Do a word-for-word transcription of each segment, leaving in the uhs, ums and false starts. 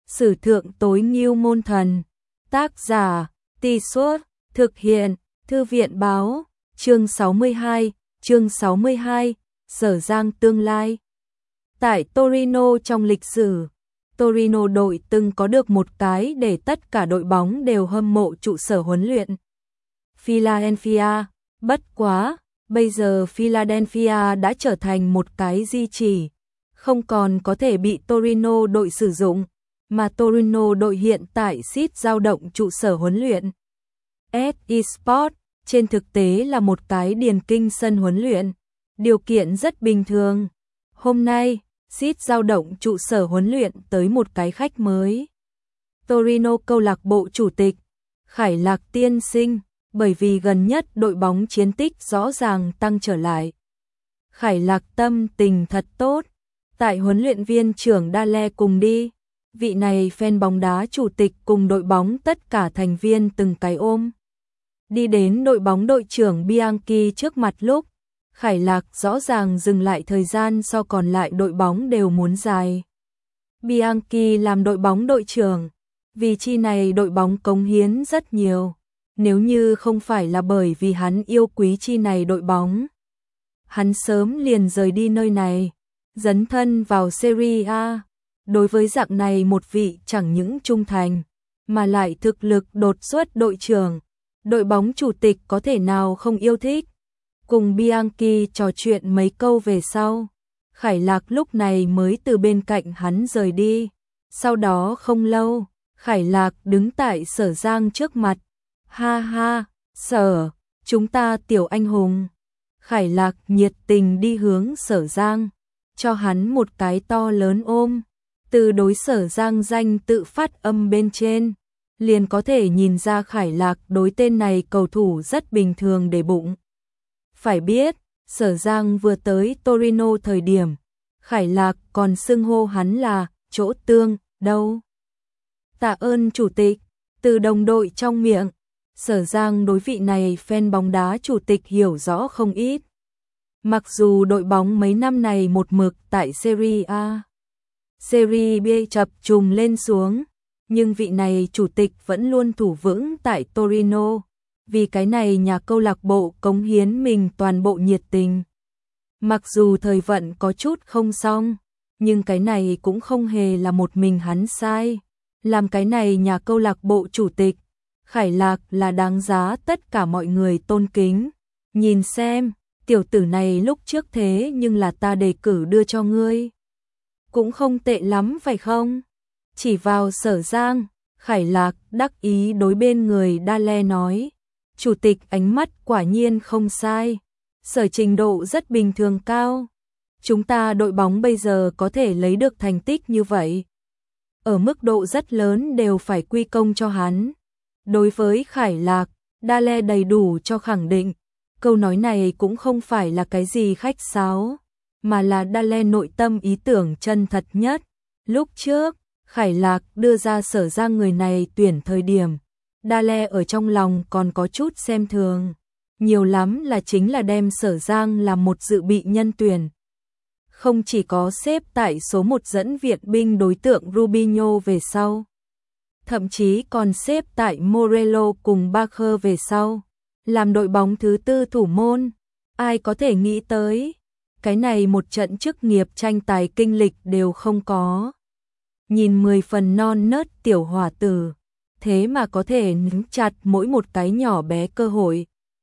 Sử thượng tối ngưu môn thần. Tác giả, Tì Suốt, thực hiện, Thư viện báo, chương sáu mươi hai, chương sáu mươi hai, Sở Giang tương lai. Tại Torino trong lịch sử, Torino đội từng có được một cái để tất cả đội bóng đều hâm mộ trụ sở huấn luyện. Philadelphia, bất quá, bây giờ Philadelphia đã trở thành một cái di chỉ, không còn có thể bị Torino đội sử dụng, mà Torino đội hiện tại xít dao động trụ sở huấn luyện. ét e Sport, trên thực tế là một cái điền kinh sân huấn luyện, điều kiện rất bình thường. Hôm nay, xít dao động trụ sở huấn luyện tới một cái khách mới. Torino câu lạc bộ chủ tịch, Khải Lạc tiên sinh, bởi vì gần nhất đội bóng chiến tích rõ ràng tăng trở lại. Khải Lạc tâm tình thật tốt, tại huấn luyện viên trưởng Dale cùng đi, vị này fan bóng đá chủ tịch cùng đội bóng tất cả thành viên từng cái ôm. Đi đến đội bóng đội trưởng Bianchi trước mặt lúc, Khải Lạc rõ ràng dừng lại thời gian so còn lại đội bóng đều muốn dài. Bianchi làm đội bóng đội trưởng, vì chi này đội bóng cống hiến rất nhiều, nếu như không phải là bởi vì hắn yêu quý chi này đội bóng. Hắn sớm liền rời đi nơi này, dấn thân vào Serie A. Đối với dạng này một vị chẳng những trung thành, mà lại thực lực đột xuất đội trưởng, đội bóng chủ tịch có thể nào không yêu thích. Cùng Bianchi trò chuyện mấy câu về sau, Khải Lạc lúc này mới từ bên cạnh hắn rời đi. Sau đó không lâu, Khải Lạc đứng tại Sở Giang trước mặt. Ha ha, Sở, chúng ta tiểu anh hùng. Khải Lạc nhiệt tình đi hướng Sở Giang, cho hắn một cái to lớn ôm. Từ đối Sở Giang danh tự phát âm bên trên, liền có thể nhìn ra Khải Lạc đối tên này cầu thủ rất bình thường để bụng. Phải biết, Sở Giang vừa tới Torino thời điểm, Khải Lạc còn xưng hô hắn là chỗ tương, đâu. Tạ ơn chủ tịch, từ đồng đội trong miệng, Sở Giang đối vị này fan bóng đá chủ tịch hiểu rõ không ít. Mặc dù đội bóng mấy năm này một mực tại Serie A, Serie B chập trùng lên xuống, nhưng vị này chủ tịch vẫn luôn thủ vững tại Torino, vì cái này nhà câu lạc bộ cống hiến mình toàn bộ nhiệt tình. Mặc dù thời vận có chút không xong, nhưng cái này cũng không hề là một mình hắn sai. Làm cái này nhà câu lạc bộ chủ tịch, Khải Lạc là đáng giá tất cả mọi người tôn kính. Nhìn xem, tiểu tử này lúc trước thế nhưng là ta đề cử đưa cho ngươi. Cũng không tệ lắm phải không? Chỉ vào Sở Giang, Khải Lạc đắc ý đối bên người Dale nói. Chủ tịch ánh mắt quả nhiên không sai. Sở trình độ rất bình thường cao. Chúng ta đội bóng bây giờ có thể lấy được thành tích như vậy, ở mức độ rất lớn đều phải quy công cho hắn. Đối với Khải Lạc, Dale đầy đủ cho khẳng định. Câu nói này cũng không phải là cái gì khách sáo, mà là Dale nội tâm ý tưởng chân thật nhất. Lúc trước, Khải Lạc đưa ra Sở Giang người này tuyển thời điểm, Dale ở trong lòng còn có chút xem thường, nhiều lắm là chính là đem Sở Giang làm một dự bị nhân tuyển. Không chỉ có xếp tại số một dẫn viện binh đối tượng Rubinho về sau, thậm chí còn xếp tại Morello cùng Bacher về sau, làm đội bóng thứ tư thủ môn. Ai có thể nghĩ tới, cái này một trận chức nghiệp tranh tài kinh lịch đều không có. Nhìn mười phần non nớt tiểu hỏa tử, thế mà có thể nắm chặt mỗi một cái nhỏ bé cơ hội.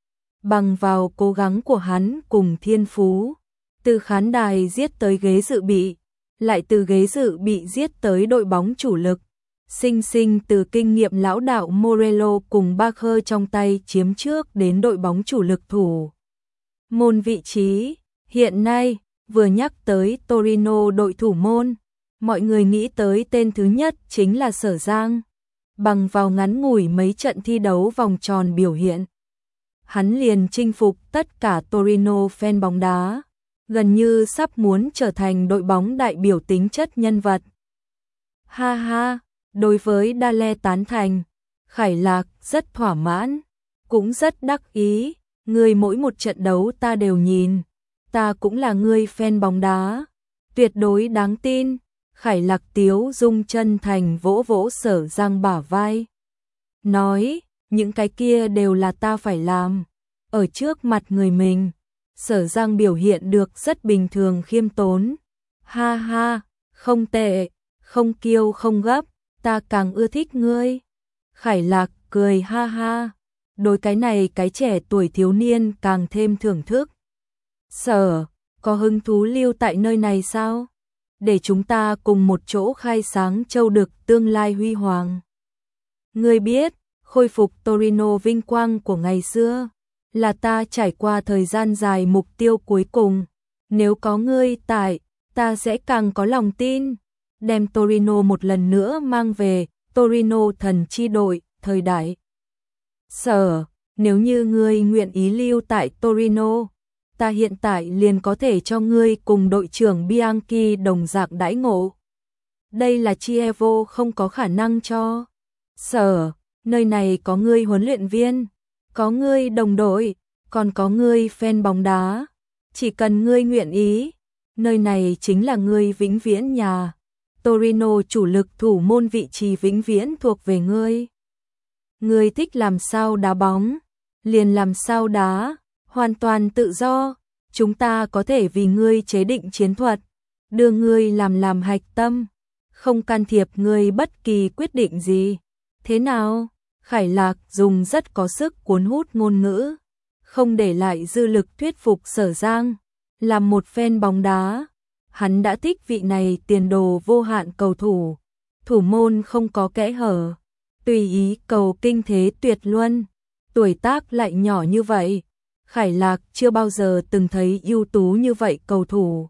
Bằng vào cố gắng của hắn cùng thiên phú, từ khán đài giết tới ghế dự bị, lại từ ghế dự bị giết tới đội bóng chủ lực, sinh sinh từ kinh nghiệm lão đạo Morello cùng Bacher trong tay chiếm trước đến đội bóng chủ lực thủ môn vị trí. Hiện nay, vừa nhắc tới Torino đội thủ môn, mọi người nghĩ tới tên thứ nhất chính là Sở Giang. Bằng vào ngắn ngủi mấy trận thi đấu vòng tròn biểu hiện, hắn liền chinh phục tất cả Torino fan bóng đá, gần như sắp muốn trở thành đội bóng đại biểu tính chất nhân vật. Ha ha, đối với Dale tán thành, Khải Lạc rất thỏa mãn, cũng rất đắc ý. Ngươi mỗi một trận đấu ta đều nhìn, ta cũng là ngươi fan bóng đá, tuyệt đối đáng tin. Khải Lạc tiếu dung chân thành vỗ vỗ Sở Giang bả vai. Nói, những cái kia đều là ta phải làm. Ở trước mặt người mình, Sở Giang biểu hiện được rất bình thường khiêm tốn. Ha ha, không tệ, không kiêu không gấp, ta càng ưa thích ngươi. Khải Lạc cười ha ha, đối cái này cái trẻ tuổi thiếu niên càng thêm thưởng thức. Sở, có hứng thú lưu tại nơi này sao? Để chúng ta cùng một chỗ khai sáng châu đực tương lai huy hoàng. Ngươi biết, khôi phục Torino vinh quang của ngày xưa, là ta trải qua thời gian dài mục tiêu cuối cùng. Nếu có ngươi tại, ta sẽ càng có lòng tin, đem Torino một lần nữa mang về, Torino thần chi đội, thời đại. Sở, nếu như ngươi nguyện ý lưu tại Torino, ta hiện tại liền có thể cho ngươi cùng đội trưởng Bianchi đồng dạng đãi ngộ. Đây là Chievo không có khả năng cho. Sở, nơi này có ngươi huấn luyện viên, có ngươi đồng đội, còn có ngươi fan bóng đá. Chỉ cần ngươi nguyện ý, nơi này chính là ngươi vĩnh viễn nhà. Torino chủ lực thủ môn vị trí vĩnh viễn thuộc về ngươi. Ngươi thích làm sao đá bóng, liền làm sao đá, hoàn toàn tự do. Chúng ta có thể vì ngươi chế định chiến thuật, đưa ngươi làm làm hạch tâm, không can thiệp ngươi bất kỳ quyết định gì. Thế nào? Khải Lạc dùng rất có sức cuốn hút ngôn ngữ, không để lại dư lực thuyết phục Sở Giang. Làm một fan bóng đá, hắn đã thích vị này tiền đồ vô hạn cầu thủ, thủ môn không có kẽ hở, tùy ý cầu kinh thế tuyệt luân, tuổi tác lại nhỏ như vậy. Khải Lạc chưa bao giờ từng thấy ưu tú như vậy cầu thủ.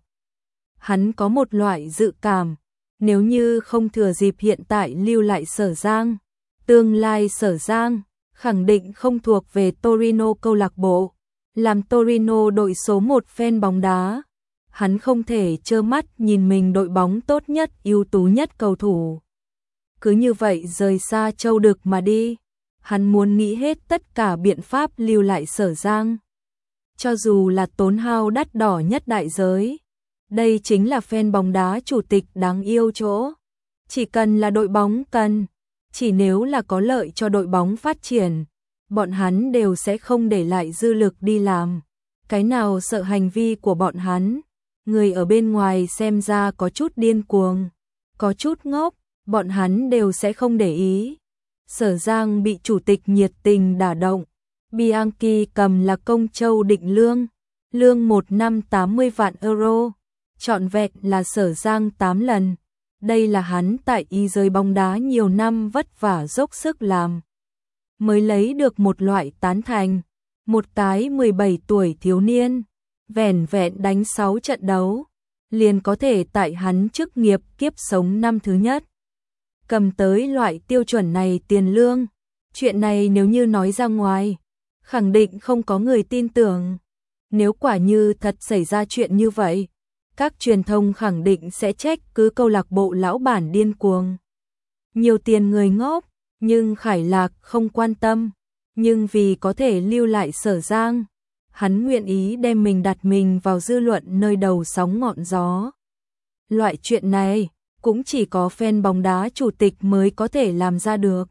Hắn có một loại dự cảm, nếu như không thừa dịp hiện tại lưu lại Sở Giang, tương lai Sở Giang khẳng định không thuộc về Torino câu lạc bộ, làm Torino đội số một fan bóng đá. Hắn không thể trơ mắt nhìn mình đội bóng tốt nhất, ưu tú nhất cầu thủ cứ như vậy rời xa châu đực mà đi. Hắn muốn nghĩ hết tất cả biện pháp lưu lại Sở Giang, cho dù là tốn hao đắt đỏ nhất đại giới. Đây chính là fan bóng đá chủ tịch đáng yêu chỗ. Chỉ cần là đội bóng cần, chỉ nếu là có lợi cho đội bóng phát triển, bọn hắn đều sẽ không để lại dư lực đi làm. Cái nào sợ hành vi của bọn hắn, người ở bên ngoài xem ra có chút điên cuồng, có chút ngốc, bọn hắn đều sẽ không để ý. Sở Giang bị chủ tịch nhiệt tình đả động. Bianchi cầm là công châu định lương, lương một năm tám mươi vạn euro, trọn vẹn là Sở Giang tám lần. Đây là hắn tại y giới bóng đá nhiều năm vất vả dốc sức làm, mới lấy được một loại tán thành. Một cái mười bảy tuổi thiếu niên, vẻn vẹn đánh sáu trận đấu, liền có thể tại hắn chức nghiệp kiếp sống năm thứ nhất cầm tới loại tiêu chuẩn này tiền lương. Chuyện này nếu như nói ra ngoài, khẳng định không có người tin tưởng. Nếu quả như thật xảy ra chuyện như vậy, các truyền thông khẳng định sẽ trách cứ câu lạc bộ lão bản điên cuồng. Nhiều tiền người ngốc, nhưng Khải Lạc không quan tâm. Nhưng vì có thể lưu lại Sở Giang, hắn nguyện ý đem mình đặt mình vào dư luận nơi đầu sóng ngọn gió. Loại chuyện này cũng chỉ có fan bóng đá chủ tịch mới có thể làm ra được.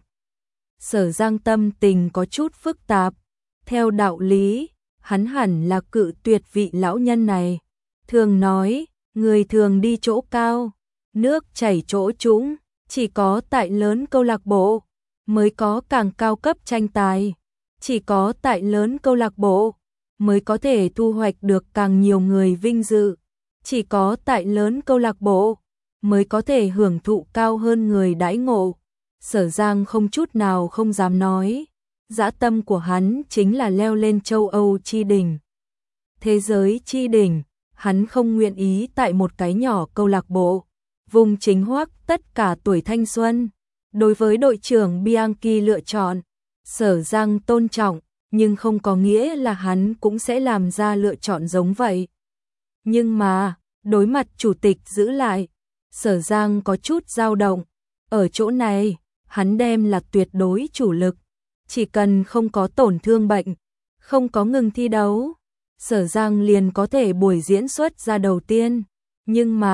Sở Giang tâm tình có chút phức tạp. Theo đạo lý, hắn hẳn là cự tuyệt vị lão nhân này. Thường nói, người thường đi chỗ cao, nước chảy chỗ trũng, chỉ có tại lớn câu lạc bộ mới có càng cao cấp tranh tài. Chỉ có tại lớn câu lạc bộ mới có thể thu hoạch được càng nhiều người vinh dự. Chỉ có tại lớn câu lạc bộ mới có thể hưởng thụ cao hơn người đãi ngộ. Sở Giang không chút nào không dám nói, dã tâm của hắn chính là leo lên châu Âu chi đỉnh, thế giới chi đỉnh. Hắn không nguyện ý tại một cái nhỏ câu lạc bộ vùng chính hoác tất cả tuổi thanh xuân. Đối với đội trưởng Bianchi lựa chọn, Sở Giang tôn trọng, nhưng không có nghĩa là hắn cũng sẽ làm ra lựa chọn giống vậy. Nhưng mà, đối mặt chủ tịch giữ lại, Sở Giang có chút dao động. Ở chỗ này, hắn đem là tuyệt đối chủ lực. Chỉ cần không có tổn thương bệnh, không có ngừng thi đấu, Sở Giang liền có thể buổi diễn xuất ra đầu tiên. Nhưng mà,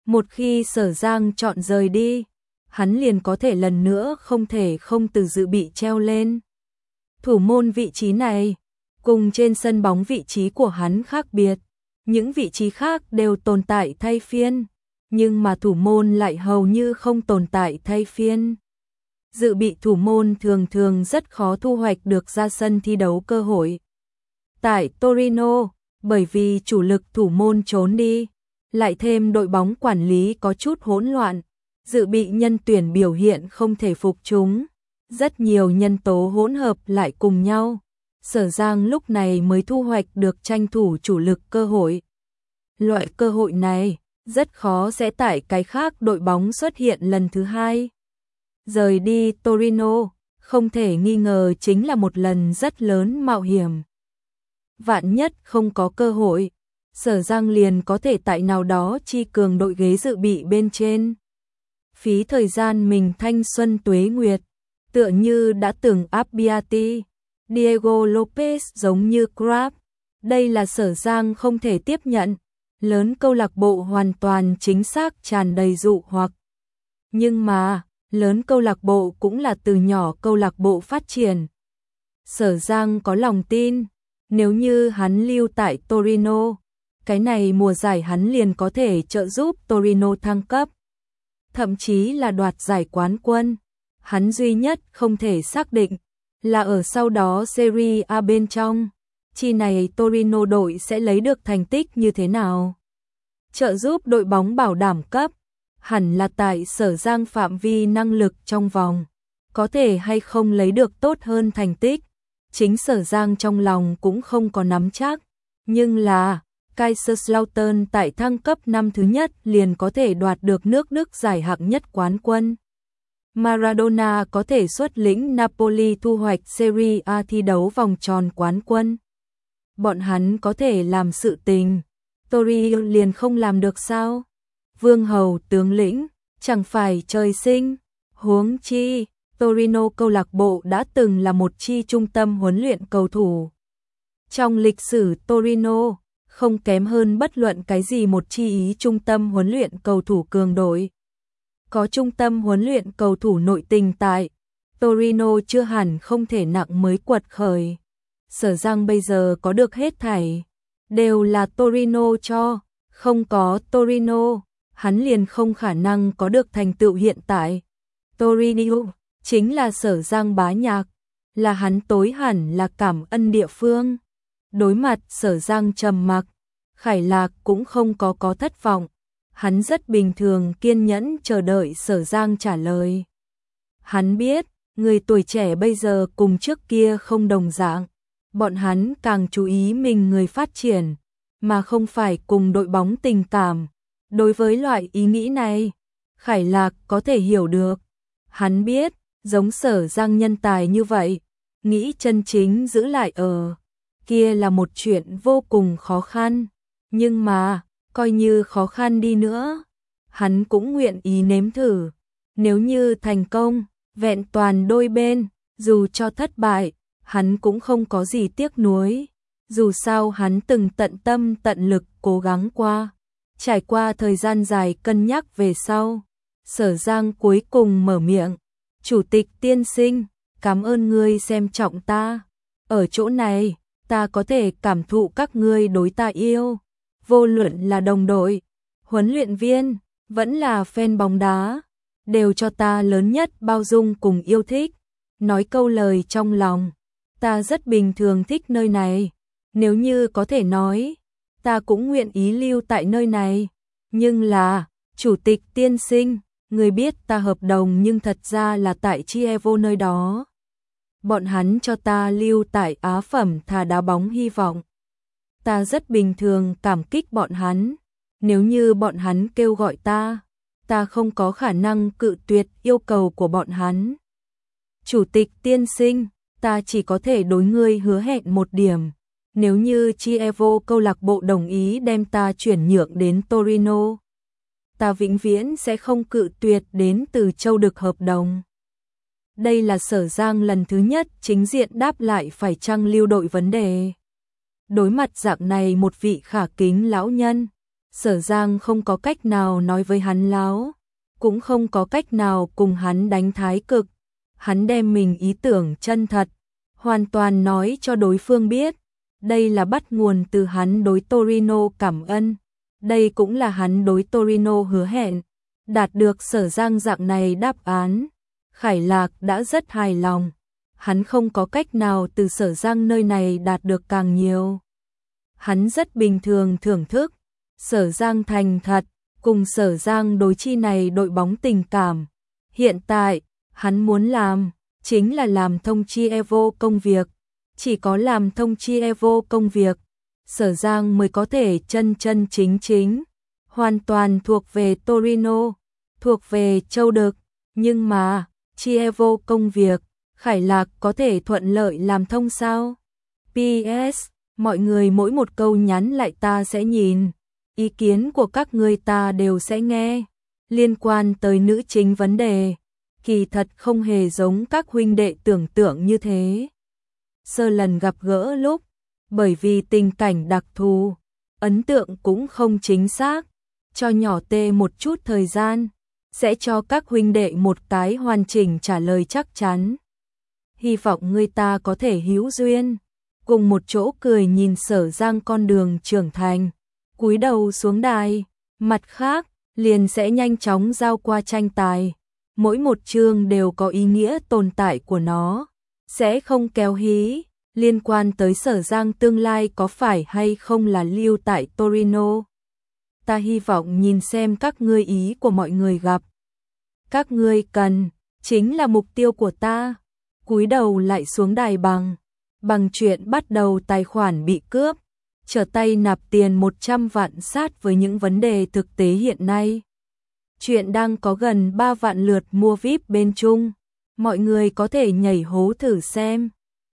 Một khi Sở Giang chọn rời đi, hắn liền có thể lần nữa không thể không từ dự bị treo lên. Thủ môn vị trí này, cùng trên sân bóng vị trí của hắn khác biệt, những vị trí khác đều tồn tại thay phiên, nhưng mà thủ môn lại hầu như không tồn tại thay phiên. Dự bị thủ môn thường thường rất khó thu hoạch được ra sân thi đấu cơ hội. Tại Torino, bởi vì chủ lực thủ môn trốn đi, lại thêm đội bóng quản lý có chút hỗn loạn, dự bị nhân tuyển biểu hiện không thể phục chúng, rất nhiều nhân tố hỗn hợp lại cùng nhau. Sở Giang lúc này mới thu hoạch được tranh thủ chủ lực cơ hội. Loại cơ hội này rất khó sẽ tại cái khác đội bóng xuất hiện lần thứ hai. Rời đi Torino, không thể nghi ngờ chính là một lần rất lớn mạo hiểm. Vạn nhất không có cơ hội, Sở Giang liền có thể tại nào đó chi cường đội ghế dự bị bên trên. Phí thời gian mình thanh xuân tuế nguyệt, tựa như đã từng Abbiati, Diego Lopez giống như Crab. Đây là Sở Giang không thể tiếp nhận. Lớn câu lạc bộ hoàn toàn chính xác tràn đầy dụ hoặc. Nhưng mà, lớn câu lạc bộ cũng là từ nhỏ câu lạc bộ phát triển. Sở Giang có lòng tin, nếu như hắn lưu tại Torino, cái này mùa giải hắn liền có thể trợ giúp Torino thăng cấp, thậm chí là đoạt giải quán quân. Hắn duy nhất không thể xác định là ở sau đó Serie A bên trong, chi này Torino đội sẽ lấy được thành tích như thế nào. Trợ giúp đội bóng bảo đảm cấp, hẳn là tại Sở Giang phạm vi năng lực trong vòng, có thể hay không lấy được tốt hơn thành tích. Chính Sở Giang trong lòng cũng không có nắm chắc, nhưng là Kaiserslautern tại thăng cấp năm thứ nhất liền có thể đoạt được nước Đức giải hạng nhất quán quân. Maradona có thể xuất lĩnh Napoli thu hoạch Serie A thi đấu vòng tròn quán quân. Bọn hắn có thể làm sự tình, Torino liền không làm được sao? Vương hầu tướng lĩnh, chẳng phải trời sinh, huống chi, Torino câu lạc bộ đã từng là một chi trung tâm huấn luyện cầu thủ. Trong lịch sử Torino, không kém hơn bất luận cái gì một chi ý trung tâm huấn luyện cầu thủ cường đội. Có trung tâm huấn luyện cầu thủ nội tình tại Torino chưa hẳn không thể nặng mới quật khởi. Sở Giang bây giờ có được hết thảy, đều là Torino cho, không có Torino, hắn liền không khả năng có được thành tựu hiện tại. Torino chính là Sở Giang bá nhạc, là hắn tối hẳn là cảm ân địa phương. Đối mặt Sở Giang trầm mặc, Khải Lạc cũng không có có thất vọng. Hắn rất bình thường kiên nhẫn chờ đợi Sở Giang trả lời. Hắn biết, người tuổi trẻ bây giờ cùng trước kia không đồng dạng. Bọn hắn càng chú ý mình người phát triển, mà không phải cùng đội bóng tình cảm. Đối với loại ý nghĩ này, Khải Lạc có thể hiểu được. Hắn biết, giống Sở Giang nhân tài như vậy, nghĩ chân chính giữ lại ở kia là một chuyện vô cùng khó khăn. Nhưng mà, coi như khó khăn đi nữa, hắn cũng nguyện ý nếm thử. Nếu như thành công, vẹn toàn đôi bên, dù cho thất bại, hắn cũng không có gì tiếc nuối. Dù sao hắn từng tận tâm tận lực cố gắng qua. Trải qua thời gian dài cân nhắc về sau, Sở Giang cuối cùng mở miệng. Chủ tịch tiên sinh, cảm ơn ngươi xem trọng ta. Ở chỗ này, ta có thể cảm thụ các ngươi đối ta yêu. Vô luận là đồng đội, huấn luyện viên, vẫn là fan bóng đá, đều cho ta lớn nhất bao dung cùng yêu thích. Nói câu lời trong lòng, ta rất bình thường thích nơi này. Nếu như có thể nói, ta cũng nguyện ý lưu tại nơi này. Nhưng là, chủ tịch tiên sinh, người biết ta hợp đồng nhưng thật ra là tại Chievo nơi đó. Bọn hắn cho ta lưu tại Á Phẩm thà đá bóng hy vọng. Ta rất bình thường cảm kích bọn hắn. Nếu như bọn hắn kêu gọi ta, ta không có khả năng cự tuyệt yêu cầu của bọn hắn. Chủ tịch tiên sinh, ta chỉ có thể đối ngươi hứa hẹn một điểm. Nếu như Chievo câu lạc bộ đồng ý đem ta chuyển nhượng đến Torino, ta vĩnh viễn sẽ không cự tuyệt đến từ châu Đực hợp đồng. Đây là Sở Giang lần thứ nhất chính diện đáp lại phải chăng lưu đội vấn đề. Đối mặt dạng này một vị khả kính lão nhân, Sở Giang không có cách nào nói với hắn láo, cũng không có cách nào cùng hắn đánh thái cực. Hắn đem mình ý tưởng chân thật, hoàn toàn nói cho đối phương biết. Đây là bắt nguồn từ hắn đối Torino cảm ơn. Đây cũng là hắn đối Torino hứa hẹn. Đạt được Sở Giang dạng này đáp án, Khải Lạc đã rất hài lòng. Hắn không có cách nào từ Sở Giang nơi này đạt được càng nhiều. Hắn rất bình thường thưởng thức Sở Giang thành thật, cùng Sở Giang đối chi này đội bóng tình cảm. Hiện tại, hắn muốn làm, chính là làm thông chi Evo công việc. Chỉ có làm thông chi Evo công việc, Sở Giang mới có thể chân chân chính chính, hoàn toàn thuộc về Torino, thuộc về Châu Đực. Nhưng mà, chi Evo công việc, Khải Lạc có thể thuận lợi làm thông sao? pê ét, mọi người mỗi một câu nhắn lại ta sẽ nhìn. Ý kiến của các người ta đều sẽ nghe. Liên quan tới nữ chính vấn đề, kỳ thật không hề giống các huynh đệ tưởng tượng như thế. Sơ lần gặp gỡ lúc, bởi vì tình cảnh đặc thù, ấn tượng cũng không chính xác, cho nhỏ tê một chút thời gian, sẽ cho các huynh đệ một cái hoàn chỉnh trả lời chắc chắn. Hy vọng người ta có thể hữu duyên, cùng một chỗ cười nhìn Sở Giang con đường trưởng thành, cúi đầu xuống đài, mặt khác, liền sẽ nhanh chóng giao qua tranh tài. Mỗi một chương đều có ý nghĩa tồn tại của nó, sẽ không kéo hí, liên quan tới Sở Giang tương lai có phải hay không là lưu tại Torino. Ta hy vọng nhìn xem các ngươi ý của mọi người gặp. Các ngươi cần, chính là mục tiêu của ta. Cúi đầu lại xuống đài bằng, bằng chuyện bắt đầu tài khoản bị cướp, trở tay nạp tiền một trăm vạn sát với những vấn đề thực tế hiện nay. Chuyện đang có gần ba vạn lượt mua víp bên Trung, mọi người có thể nhảy hố thử xem.